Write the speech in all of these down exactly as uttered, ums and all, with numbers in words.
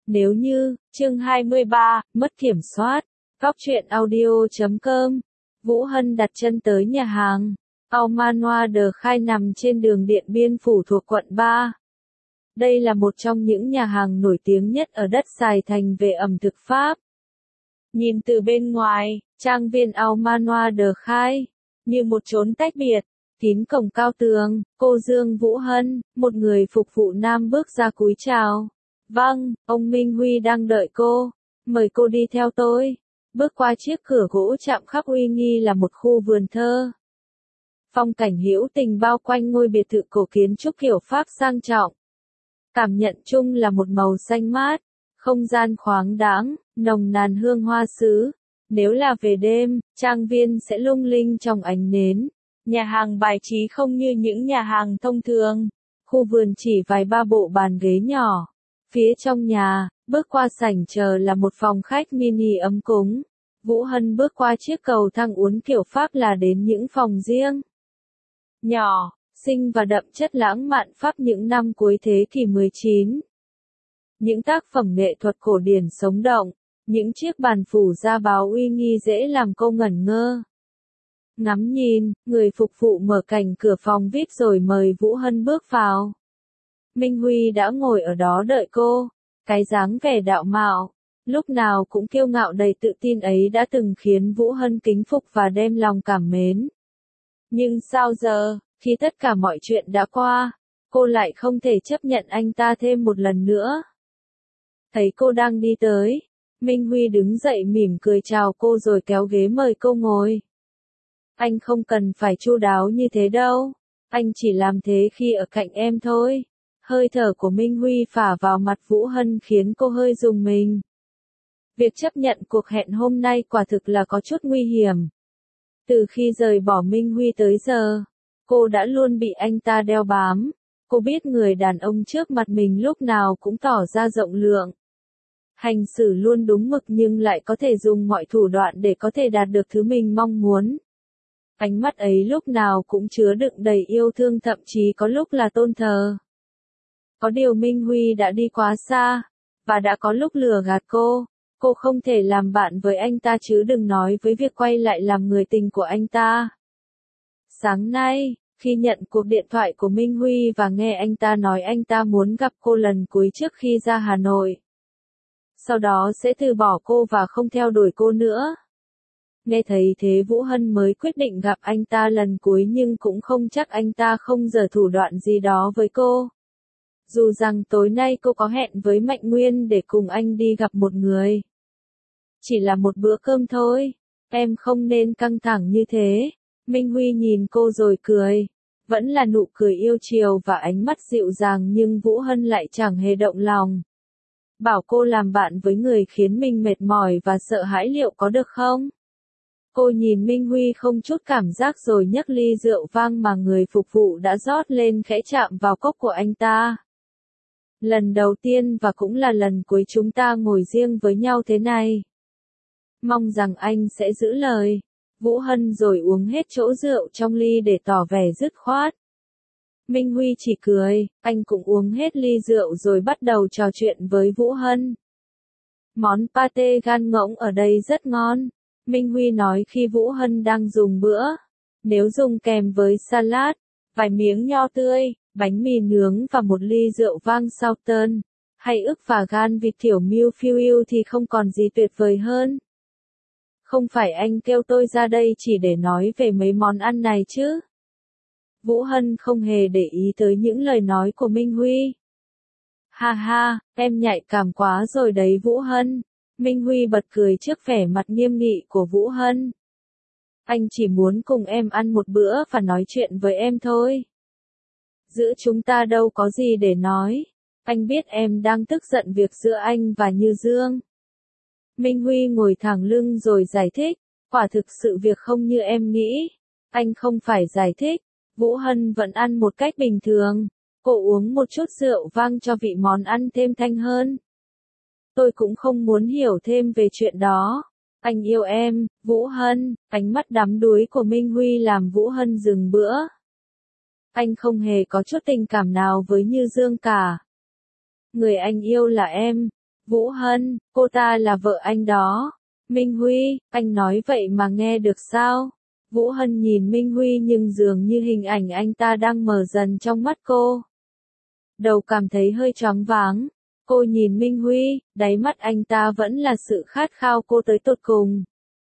Nếu như, chương hai mươi ba, mất kiểm soát, góc truyện audio chấm com, Vũ Hân đặt chân tới nhà hàng, Aumanoir de Khai nằm trên đường Điện Biên Phủ thuộc quận ba. Đây là một trong những nhà hàng nổi tiếng nhất ở đất Sài Thành về ẩm thực Pháp. Nhìn từ bên ngoài, trang viên Aumanoir de Khai, như một chốn tách biệt, kín cổng cao tường, cô Dương Vũ Hân, một người phục vụ nam bước ra cúi chào. Vâng, ông Minh Huy đang đợi cô, mời cô đi theo tôi. Bước qua chiếc cửa gỗ chạm khắc uy nghi là một khu vườn thơ. Phong cảnh hữu tình bao quanh ngôi biệt thự cổ kiến trúc kiểu Pháp sang trọng. Cảm nhận chung là một màu xanh mát, không gian khoáng đãng, nồng nàn hương hoa sứ. Nếu là về đêm, trang viên sẽ lung linh trong ánh nến. Nhà hàng bài trí không như những nhà hàng thông thường. Khu vườn chỉ vài ba bộ bàn ghế nhỏ. Phía trong nhà, bước qua sảnh chờ là một phòng khách mini ấm cúng. Vũ Hân bước qua chiếc cầu thang uốn kiểu Pháp là đến những phòng riêng. Nhỏ, xinh và đậm chất lãng mạn Pháp những năm cuối thế kỷ mười chín. Những tác phẩm nghệ thuật cổ điển sống động, những chiếc bàn phủ da báo uy nghi dễ làm cô ngẩn ngơ. Ngắm nhìn, người phục vụ mở cành cửa phòng vê i pê rồi mời Vũ Hân bước vào. Minh Huy đã ngồi ở đó đợi cô, cái dáng vẻ đạo mạo, lúc nào cũng kiêu ngạo đầy tự tin ấy đã từng khiến Vũ Hân kính phục và đem lòng cảm mến. Nhưng sao giờ, khi tất cả mọi chuyện đã qua, cô lại không thể chấp nhận anh ta thêm một lần nữa. Thấy cô đang đi tới, Minh Huy đứng dậy mỉm cười chào cô rồi kéo ghế mời cô ngồi. Anh không cần phải chu đáo như thế đâu, anh chỉ làm thế khi ở cạnh em thôi. Hơi thở của Minh Huy phả vào mặt Vũ Hân khiến cô hơi rùng mình. Việc chấp nhận cuộc hẹn hôm nay quả thực là có chút nguy hiểm. Từ khi rời bỏ Minh Huy tới giờ, cô đã luôn bị anh ta đeo bám. Cô biết người đàn ông trước mặt mình lúc nào cũng tỏ ra rộng lượng. Hành xử luôn đúng mực nhưng lại có thể dùng mọi thủ đoạn để có thể đạt được thứ mình mong muốn. Ánh mắt ấy lúc nào cũng chứa đựng đầy yêu thương thậm chí có lúc là tôn thờ. Có điều Minh Huy đã đi quá xa, và đã có lúc lừa gạt cô, cô không thể làm bạn với anh ta chứ đừng nói với việc quay lại làm người tình của anh ta. Sáng nay, khi nhận cuộc điện thoại của Minh Huy và nghe anh ta nói anh ta muốn gặp cô lần cuối trước khi ra Hà Nội. Sau đó sẽ từ bỏ cô và không theo đuổi cô nữa. Nghe thấy thế Vũ Hân mới quyết định gặp anh ta lần cuối nhưng cũng không chắc anh ta không giở thủ đoạn gì đó với cô. Dù rằng tối nay cô có hẹn với Mạnh Nguyên để cùng anh đi gặp một người. Chỉ là một bữa cơm thôi, em không nên căng thẳng như thế. Minh Huy nhìn cô rồi cười. Vẫn là nụ cười yêu chiều và ánh mắt dịu dàng nhưng Vũ Hân lại chẳng hề động lòng. Bảo cô làm bạn với người khiến mình mệt mỏi và sợ hãi liệu có được không? Cô nhìn Minh Huy không chút cảm giác rồi nhấc ly rượu vang mà người phục vụ đã rót lên khẽ chạm vào cốc của anh ta. Lần đầu tiên và cũng là lần cuối chúng ta ngồi riêng với nhau thế này. Mong rằng anh sẽ giữ lời. Vũ Hân rồi uống hết chỗ rượu trong ly để tỏ vẻ dứt khoát. Minh Huy chỉ cười, anh cũng uống hết ly rượu rồi bắt đầu trò chuyện với Vũ Hân. Món pate gan ngỗng ở đây rất ngon. Minh Huy nói khi Vũ Hân đang dùng bữa. Nếu dùng kèm với salad, vài miếng nho tươi, bánh mì nướng và một ly rượu vang Southern, hay ức và gan vịt thiểu milfeuille thì không còn gì tuyệt vời hơn. Không phải anh kêu tôi ra đây chỉ để nói về mấy món ăn này chứ? Vũ Hân không hề để ý tới những lời nói của Minh Huy. Ha ha, em nhạy cảm quá rồi đấy Vũ Hân. Minh Huy bật cười trước vẻ mặt nghiêm nghị của Vũ Hân. Anh chỉ muốn cùng em ăn một bữa và nói chuyện với em thôi. Giữa chúng ta đâu có gì để nói. Anh biết em đang tức giận việc giữa anh và Như Dương. Minh Huy ngồi thẳng lưng rồi giải thích. Quả thực sự việc không như em nghĩ. Anh không phải giải thích. Vũ Hân vẫn ăn một cách bình thường. Cô uống một chút rượu vang cho vị món ăn thêm thanh hơn. Tôi cũng không muốn hiểu thêm về chuyện đó. Anh yêu em, Vũ Hân. Ánh mắt đắm đuối của Minh Huy làm Vũ Hân dừng bữa. Anh không hề có chút tình cảm nào với Như Dương cả. Người anh yêu là em. Vũ Hân, cô ta là vợ anh đó. Minh Huy, anh nói vậy mà nghe được sao? Vũ Hân nhìn Minh Huy nhưng dường như hình ảnh anh ta đang mờ dần trong mắt cô. Đầu cảm thấy hơi choáng váng. Cô nhìn Minh Huy, đáy mắt anh ta vẫn là sự khát khao cô tới tột cùng.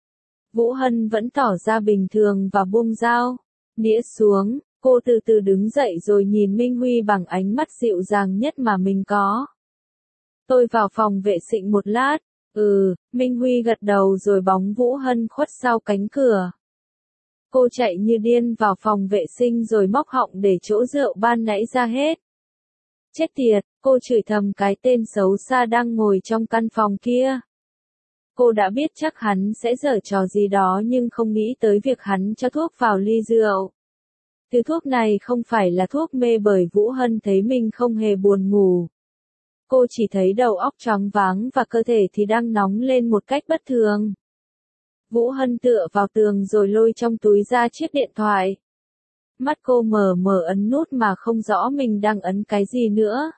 Vũ Hân vẫn tỏ ra bình thường và buông dao. Đĩa xuống, cô từ từ đứng dậy rồi nhìn Minh Huy bằng ánh mắt dịu dàng nhất mà mình có. Tôi vào phòng vệ sinh một lát. Ừ, Minh Huy gật đầu rồi bóng Vũ Hân khuất sau cánh cửa. Cô chạy như điên vào phòng vệ sinh rồi móc họng để chỗ rượu ban nãy ra hết. Chết tiệt, cô chửi thầm cái tên xấu xa đang ngồi trong căn phòng kia. Cô đã biết chắc hắn sẽ giở trò gì đó nhưng không nghĩ tới việc hắn cho thuốc vào ly rượu. Thứ thuốc này không phải là thuốc mê bởi Vũ Hân thấy mình không hề buồn ngủ. Cô chỉ thấy đầu óc choáng váng và cơ thể thì đang nóng lên một cách bất thường. Vũ Hân tựa vào tường rồi lôi trong túi ra chiếc điện thoại. Mắt cô mờ mờ ấn nút mà không rõ mình đang ấn cái gì nữa.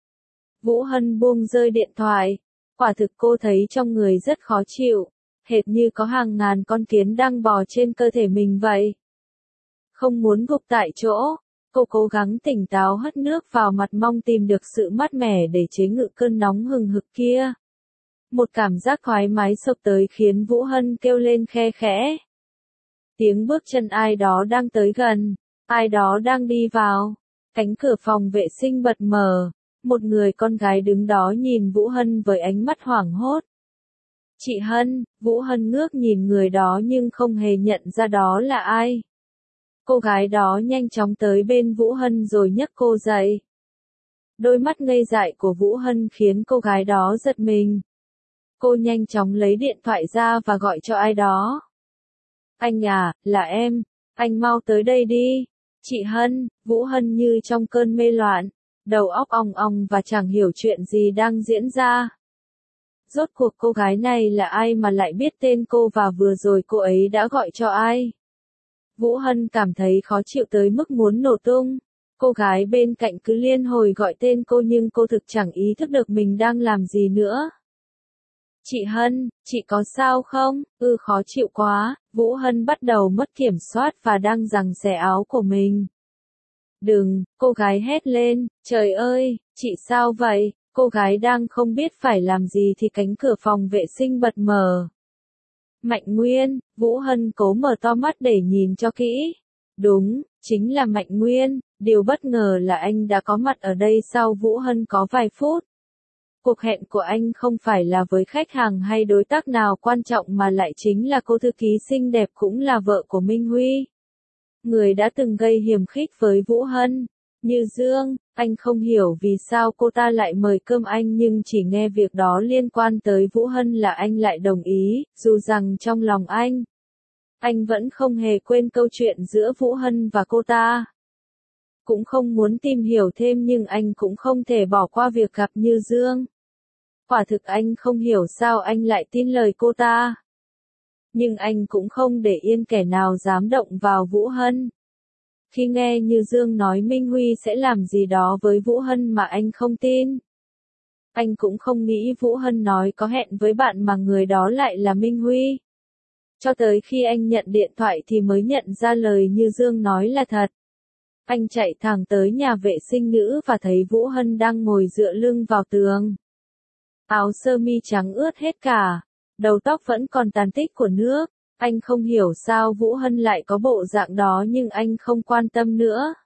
Vũ Hân buông rơi điện thoại. Quả thực cô thấy trong người rất khó chịu, hệt như có hàng ngàn con kiến đang bò trên cơ thể mình vậy. Không muốn gục tại chỗ, cô cố gắng tỉnh táo hất nước vào mặt mong tìm được sự mát mẻ để chế ngự cơn nóng hừng hực kia. Một cảm giác thoải mái sộc tới khiến Vũ Hân kêu lên khe khẽ. Tiếng bước chân ai đó đang tới gần, ai đó đang đi vào. Cánh cửa phòng vệ sinh bật mở, một người con gái đứng đó nhìn Vũ Hân với ánh mắt hoảng hốt. Chị Hân, Vũ Hân ngước nhìn người đó nhưng không hề nhận ra đó là ai. Cô gái đó nhanh chóng tới bên Vũ Hân rồi nhấc cô dậy. Đôi mắt ngây dại của Vũ Hân khiến cô gái đó giật mình. Cô nhanh chóng lấy điện thoại ra và gọi cho ai đó. Anh à, là em, anh mau tới đây đi. Chị Hân, Vũ Hân như trong cơn mê loạn, đầu óc ong ong và chẳng hiểu chuyện gì đang diễn ra. Rốt cuộc cô gái này là ai mà lại biết tên cô và vừa rồi cô ấy đã gọi cho ai? Vũ Hân cảm thấy khó chịu tới mức muốn nổ tung. Cô gái bên cạnh cứ liên hồi gọi tên cô nhưng cô thực chẳng ý thức được mình đang làm gì nữa. Chị Hân, chị có sao không? Ừ, khó chịu quá. Vũ Hân bắt đầu mất kiểm soát và đang giằng xẻ áo của mình. Đừng, cô gái hét lên, trời ơi, chị sao vậy? Cô gái đang không biết phải làm gì thì cánh cửa phòng vệ sinh bật mở. Mạnh Nguyên, Vũ Hân cố mở to mắt để nhìn cho kỹ. Đúng, chính là Mạnh Nguyên, điều bất ngờ là anh đã có mặt ở đây sau Vũ Hân có vài phút. Cuộc hẹn của anh không phải là với khách hàng hay đối tác nào quan trọng mà lại chính là cô thư ký xinh đẹp cũng là vợ của Minh Huy. Người đã từng gây hiềm khích với Vũ Hân. Như Dương, anh không hiểu vì sao cô ta lại mời cơm anh nhưng chỉ nghe việc đó liên quan tới Vũ Hân là anh lại đồng ý, dù rằng trong lòng anh, anh vẫn không hề quên câu chuyện giữa Vũ Hân và cô ta. Cũng không muốn tìm hiểu thêm nhưng anh cũng không thể bỏ qua việc gặp Như Dương. Quả thực anh không hiểu sao anh lại tin lời cô ta. Nhưng anh cũng không để yên kẻ nào dám động vào Vũ Hân. Khi nghe Như Dương nói Minh Huy sẽ làm gì đó với Vũ Hân mà anh không tin. Anh cũng không nghĩ Vũ Hân nói có hẹn với bạn mà người đó lại là Minh Huy. Cho tới khi anh nhận điện thoại thì mới nhận ra lời Như Dương nói là thật. Anh chạy thẳng tới nhà vệ sinh nữ và thấy Vũ Hân đang ngồi dựa lưng vào tường. Áo sơ mi trắng ướt hết cả, đầu tóc vẫn còn tàn tích của nước. Anh không hiểu sao Vũ Hân lại có bộ dạng đó nhưng anh không quan tâm nữa.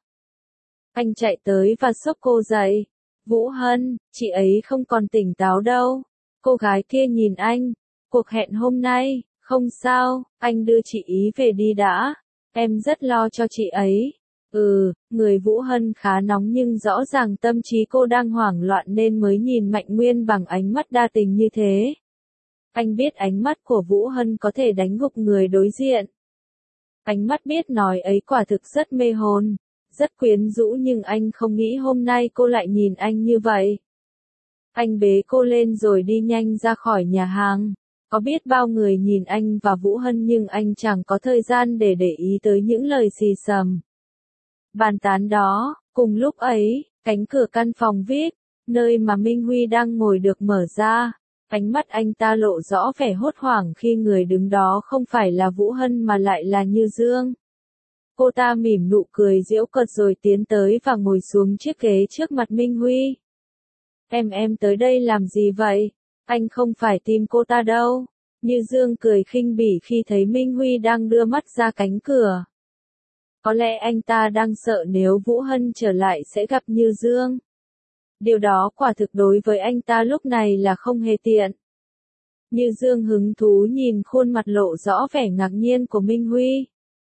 Anh chạy tới và xốc cô dậy. Vũ Hân, chị ấy không còn tỉnh táo đâu. Cô gái kia nhìn anh. Cuộc hẹn hôm nay, không sao, anh đưa chị ý về đi đã. Em rất lo cho chị ấy. Ừ, người Vũ Hân khá nóng nhưng rõ ràng tâm trí cô đang hoảng loạn nên mới nhìn Mạnh Nguyên bằng ánh mắt đa tình như thế. Anh biết ánh mắt của Vũ Hân có thể đánh gục người đối diện. Ánh mắt biết nói ấy quả thực rất mê hồn, rất quyến rũ nhưng anh không nghĩ hôm nay cô lại nhìn anh như vậy. Anh bế cô lên rồi đi nhanh ra khỏi nhà hàng. Có biết bao người nhìn anh và Vũ Hân nhưng anh chẳng có thời gian để để ý tới những lời xì xầm bàn tán đó. Cùng lúc ấy, cánh cửa căn phòng vê i pê, Nơi mà Minh Huy đang ngồi được mở ra. Ánh mắt anh ta lộ rõ vẻ hốt hoảng khi người đứng đó không phải là Vũ Hân mà lại là Như Dương. Cô ta mỉm nụ cười giễu cợt rồi tiến tới và ngồi xuống chiếc ghế trước mặt Minh Huy. Em em tới đây làm gì vậy? Anh không phải tìm cô ta đâu. Như Dương cười khinh bỉ khi thấy Minh Huy đang đưa mắt ra cánh cửa. Có lẽ anh ta đang sợ nếu Vũ Hân trở lại sẽ gặp Như Dương. Điều đó quả thực đối với anh ta lúc này là không hề tiện. Như Dương hứng thú nhìn khuôn mặt lộ rõ vẻ ngạc nhiên của Minh Huy.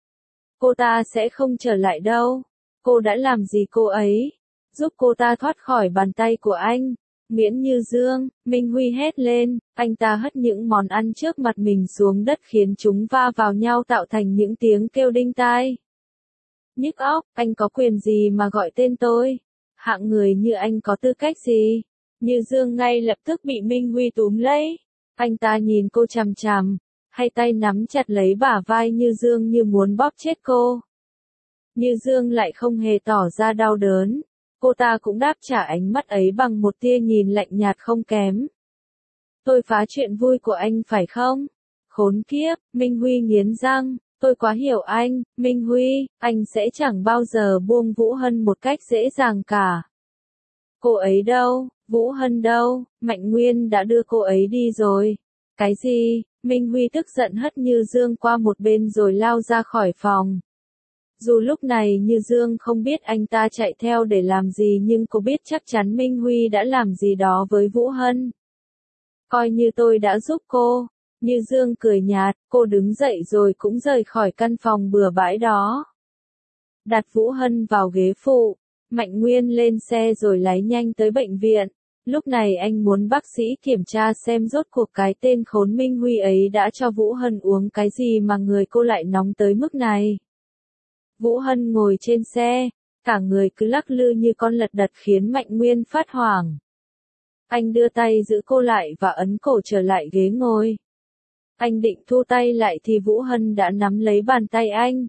Cô ta sẽ không trở lại đâu. Cô đã làm gì cô ấy? Giúp cô ta thoát khỏi bàn tay của anh. Miễn Như Dương, Minh Huy hét lên, anh ta hất những món ăn trước mặt mình xuống đất khiến chúng va vào nhau tạo thành những tiếng kêu đinh tai. Nhức óc, anh có quyền gì mà gọi tên tôi? Hạng người như anh có tư cách gì? Như Dương ngay lập tức bị Minh Huy túm lấy. Anh ta nhìn cô chằm chằm, hai tay nắm chặt lấy bả vai Như Dương như muốn bóp chết cô. Như Dương lại không hề tỏ ra đau đớn. Cô ta cũng đáp trả ánh mắt ấy bằng một tia nhìn lạnh nhạt không kém. Tôi phá chuyện vui của anh phải không? Khốn kiếp, Minh Huy nghiến răng. Tôi quá hiểu anh, Minh Huy, anh sẽ chẳng bao giờ buông Vũ Hân một cách dễ dàng cả. Cô ấy đâu, Vũ Hân đâu, Mạnh Nguyên đã đưa cô ấy đi rồi. Cái gì? Minh Huy tức giận hất Như Dương qua một bên rồi lao ra khỏi phòng. Dù lúc này Như Dương không biết anh ta chạy theo để làm gì nhưng cô biết chắc chắn Minh Huy đã làm gì đó với Vũ Hân. Coi như tôi đã giúp cô. Như Dương cười nhạt, cô đứng dậy rồi cũng rời khỏi căn phòng bừa bãi đó. Đặt Vũ Hân vào ghế phụ, Mạnh Nguyên lên xe rồi lái nhanh tới bệnh viện. Lúc này anh muốn bác sĩ kiểm tra xem rốt cuộc cái tên khốn Minh Huy ấy đã cho Vũ Hân uống cái gì mà người cô lại nóng tới mức này. Vũ Hân ngồi trên xe, cả người cứ lắc lư như con lật đật khiến Mạnh Nguyên phát hoảng. Anh đưa tay giữ cô lại và ấn cổ trở lại ghế ngồi. Anh định thu tay lại thì Vũ Hân đã nắm lấy bàn tay anh.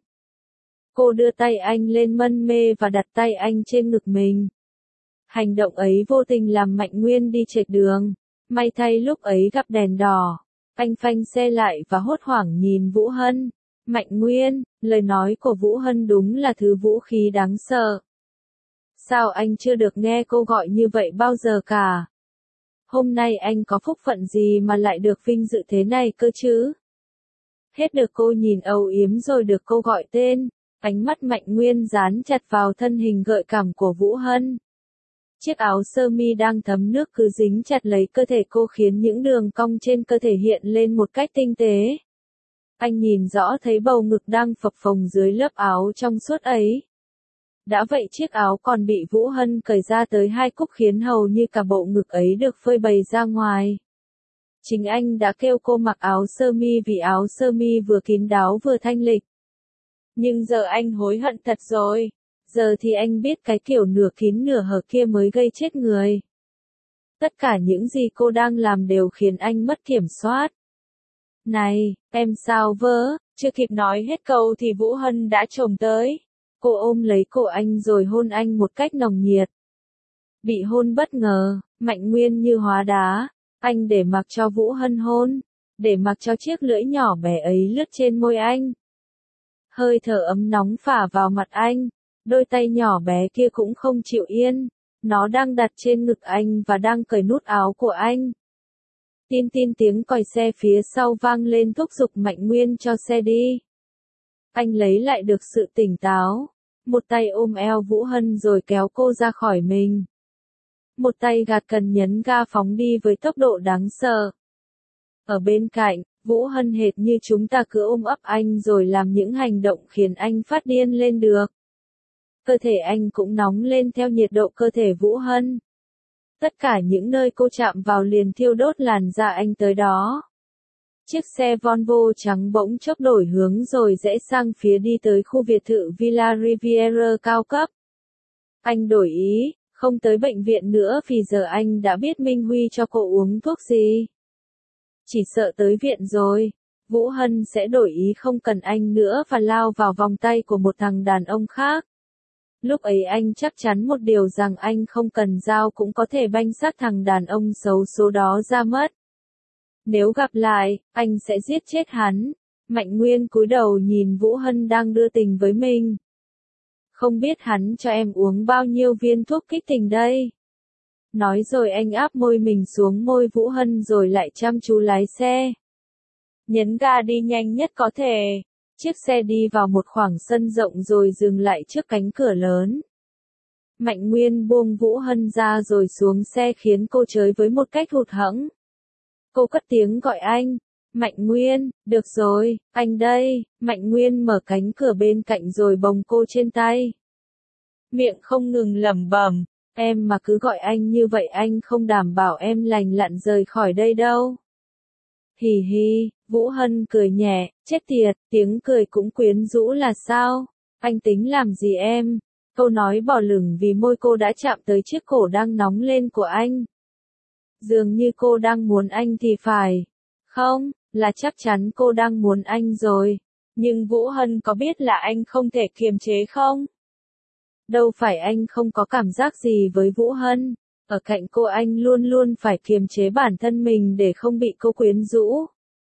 Cô đưa tay anh lên mân mê và đặt tay anh trên ngực mình. Hành động ấy vô tình làm Mạnh Nguyên đi chệch đường. May thay lúc ấy gặp đèn đỏ. Anh phanh xe lại và hốt hoảng nhìn Vũ Hân. Mạnh Nguyên, lời nói của Vũ Hân đúng là thứ vũ khí đáng sợ. Sao anh chưa được nghe cô gọi như vậy bao giờ cả? Hôm nay anh có phúc phận gì mà lại được vinh dự thế này cơ chứ? Hết được cô nhìn âu yếm rồi được cô gọi tên, ánh mắt Mạnh Nguyên dán chặt vào thân hình gợi cảm của Vũ Hân. Chiếc áo sơ mi đang thấm nước cứ dính chặt lấy cơ thể cô khiến những đường cong trên cơ thể hiện lên một cách tinh tế. Anh nhìn rõ thấy bầu ngực đang phập phồng dưới lớp áo trong suốt ấy. Đã vậy chiếc áo còn bị Vũ Hân cởi ra tới hai cúc khiến hầu như cả bộ ngực ấy được phơi bày ra ngoài. Chính anh đã kêu cô mặc áo sơ mi vì áo sơ mi vừa kín đáo vừa thanh lịch. Nhưng giờ anh hối hận thật rồi. Giờ thì anh biết cái kiểu nửa kín nửa hở kia mới gây chết người. Tất cả những gì cô đang làm đều khiến anh mất kiểm soát. Này, em sao vớ? Chưa kịp nói hết câu thì Vũ Hân đã chồm tới. Cô ôm lấy cổ anh rồi hôn anh một cách nồng nhiệt. Bị hôn bất ngờ, Mạnh Nguyên như hóa đá. Anh để mặc cho Vũ Hân hôn. Để mặc cho chiếc lưỡi nhỏ bé ấy lướt trên môi anh. Hơi thở ấm nóng phả vào mặt anh. Đôi tay nhỏ bé kia cũng không chịu yên. Nó đang đặt trên ngực anh và đang cởi nút áo của anh. Tin tin tiếng còi xe phía sau vang lên thúc giục Mạnh Nguyên cho xe đi. Anh lấy lại được sự tỉnh táo. Một tay ôm eo Vũ Hân rồi kéo cô ra khỏi mình. Một tay gạt cần nhấn ga phóng đi với tốc độ đáng sợ. Ở bên cạnh, Vũ Hân hệt như chúng ta cứ ôm ấp anh rồi làm những hành động khiến anh phát điên lên được. Cơ thể anh cũng nóng lên theo nhiệt độ cơ thể Vũ Hân. Tất cả những nơi cô chạm vào liền thiêu đốt làn da anh tới đó. Chiếc xe Volvo trắng bỗng chốc đổi hướng rồi rẽ sang phía đi tới khu biệt thự Villa Riviera cao cấp. Anh đổi ý, không tới bệnh viện nữa vì giờ anh đã biết Minh Huy cho cô uống thuốc gì. Chỉ sợ tới viện rồi, Vũ Hân sẽ đổi ý không cần anh nữa và lao vào vòng tay của một thằng đàn ông khác. Lúc ấy anh chắc chắn một điều rằng anh không cần dao cũng có thể banh xác thằng đàn ông xấu số đó ra mất. Nếu gặp lại, anh sẽ giết chết hắn. Mạnh Nguyên cúi đầu nhìn Vũ Hân đang đưa tình với mình. Không biết hắn cho em uống bao nhiêu viên thuốc kích tình đây? Nói rồi anh áp môi mình xuống môi Vũ Hân rồi lại chăm chú lái xe. Nhấn ga đi nhanh nhất có thể. Chiếc xe đi vào một khoảng sân rộng rồi dừng lại trước cánh cửa lớn. Mạnh Nguyên buông Vũ Hân ra rồi xuống xe khiến cô chới với một cách hụt hẫng. Cô cất tiếng gọi anh. Mạnh Nguyên, được rồi, anh đây. Mạnh Nguyên mở cánh cửa bên cạnh rồi bồng cô trên tay. Miệng không ngừng lẩm bẩm, em mà cứ gọi anh như vậy anh không đảm bảo em lành lặn rời khỏi đây đâu. Hì hì, Vũ Hân cười nhẹ, chết tiệt, tiếng cười cũng quyến rũ là sao? Anh tính làm gì em? Câu nói bỏ lửng vì môi cô đã chạm tới chiếc cổ đang nóng lên của anh. Dường như cô đang muốn anh thì phải. Không, là chắc chắn cô đang muốn anh rồi. Nhưng Vũ Hân có biết là anh không thể kiềm chế không? Đâu phải anh không có cảm giác gì với Vũ Hân. Ở cạnh cô anh luôn luôn phải kiềm chế bản thân mình để không bị cô quyến rũ.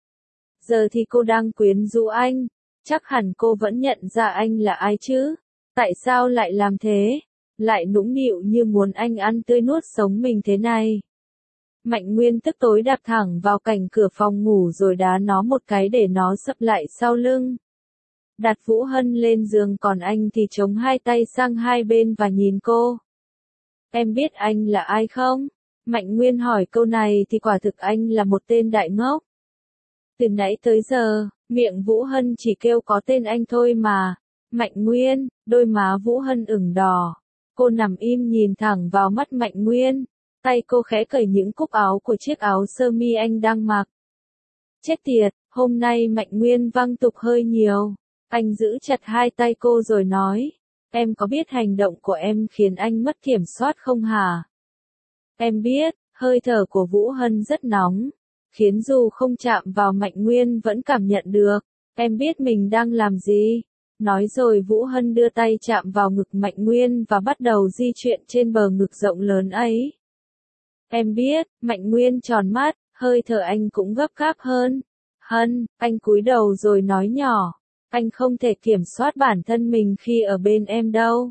Giờ thì cô đang quyến rũ anh. Chắc hẳn cô vẫn nhận ra anh là ai chứ? Tại sao lại làm thế? Lại nũng nịu như muốn anh ăn tươi nuốt sống mình thế này. Mạnh Nguyên tức tối đạp thẳng vào cạnh cửa phòng ngủ rồi đá nó một cái để nó sập lại sau lưng. Đặt Vũ Hân lên giường còn anh thì chống hai tay sang hai bên và nhìn cô. Em biết anh là ai không? Mạnh Nguyên hỏi câu này thì quả thực anh là một tên đại ngốc. Từ nãy tới giờ, miệng Vũ Hân chỉ kêu có tên anh thôi mà. Mạnh Nguyên, đôi má Vũ Hân ửng đỏ. Cô nằm im nhìn thẳng vào mắt Mạnh Nguyên. Tay cô khẽ cởi những cúc áo của chiếc áo sơ mi anh đang mặc. Chết tiệt, hôm nay Mạnh Nguyên văng tục hơi nhiều. Anh giữ chặt hai tay cô rồi nói. Em có biết hành động của em khiến anh mất kiểm soát không hả? Em biết, hơi thở của Vũ Hân rất nóng. Khiến dù không chạm vào Mạnh Nguyên vẫn cảm nhận được. Em biết mình đang làm gì? Nói rồi Vũ Hân đưa tay chạm vào ngực Mạnh Nguyên và bắt đầu di chuyển trên bờ ngực rộng lớn ấy. Em biết, Mạnh Nguyên tròn mắt, hơi thở anh cũng gấp gáp hơn. Hân, anh cúi đầu rồi nói nhỏ. Anh không thể kiểm soát bản thân mình khi ở bên em đâu.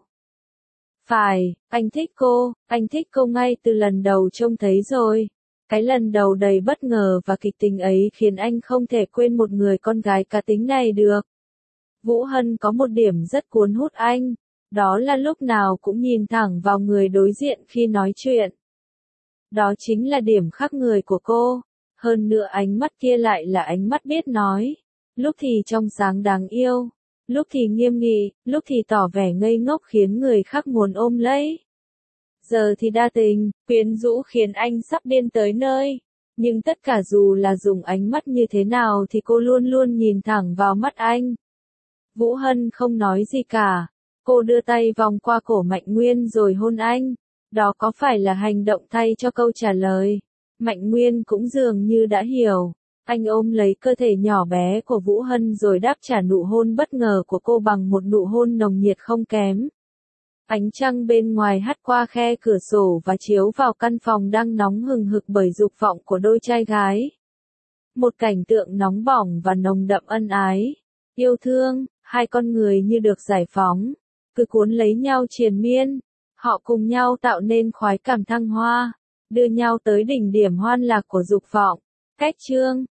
Phải, anh thích cô, anh thích cô ngay từ lần đầu trông thấy rồi. Cái lần đầu đầy bất ngờ và kịch tính ấy khiến anh không thể quên một người con gái cá tính này được. Vũ Hân có một điểm rất cuốn hút anh, đó là lúc nào cũng nhìn thẳng vào người đối diện khi nói chuyện. Đó chính là điểm khác người của cô, hơn nữa ánh mắt kia lại là ánh mắt biết nói. Lúc thì trong sáng đáng yêu, lúc thì nghiêm nghị, lúc thì tỏ vẻ ngây ngốc khiến người khác muốn ôm lấy. Giờ thì đa tình, quyến rũ khiến anh sắp điên tới nơi. Nhưng tất cả dù là dùng ánh mắt như thế nào thì cô luôn luôn nhìn thẳng vào mắt anh. Vũ Hân không nói gì cả. Cô đưa tay vòng qua cổ Mạnh Nguyên rồi hôn anh. Đó có phải là hành động thay cho câu trả lời? Mạnh Nguyên cũng dường như đã hiểu. Anh ôm lấy cơ thể nhỏ bé của Vũ Hân rồi đáp trả nụ hôn bất ngờ của cô bằng một nụ hôn nồng nhiệt không kém. Ánh trăng bên ngoài hắt qua khe cửa sổ và chiếu vào căn phòng đang nóng hừng hực bởi dục vọng của đôi trai gái. Một cảnh tượng nóng bỏng và nồng đậm ân ái. Yêu thương, hai con người như được giải phóng. Cứ cuốn lấy nhau triền miên. Họ cùng nhau tạo nên khoái cảm thăng hoa. Đưa nhau tới đỉnh điểm hoan lạc của dục vọng. Cách chương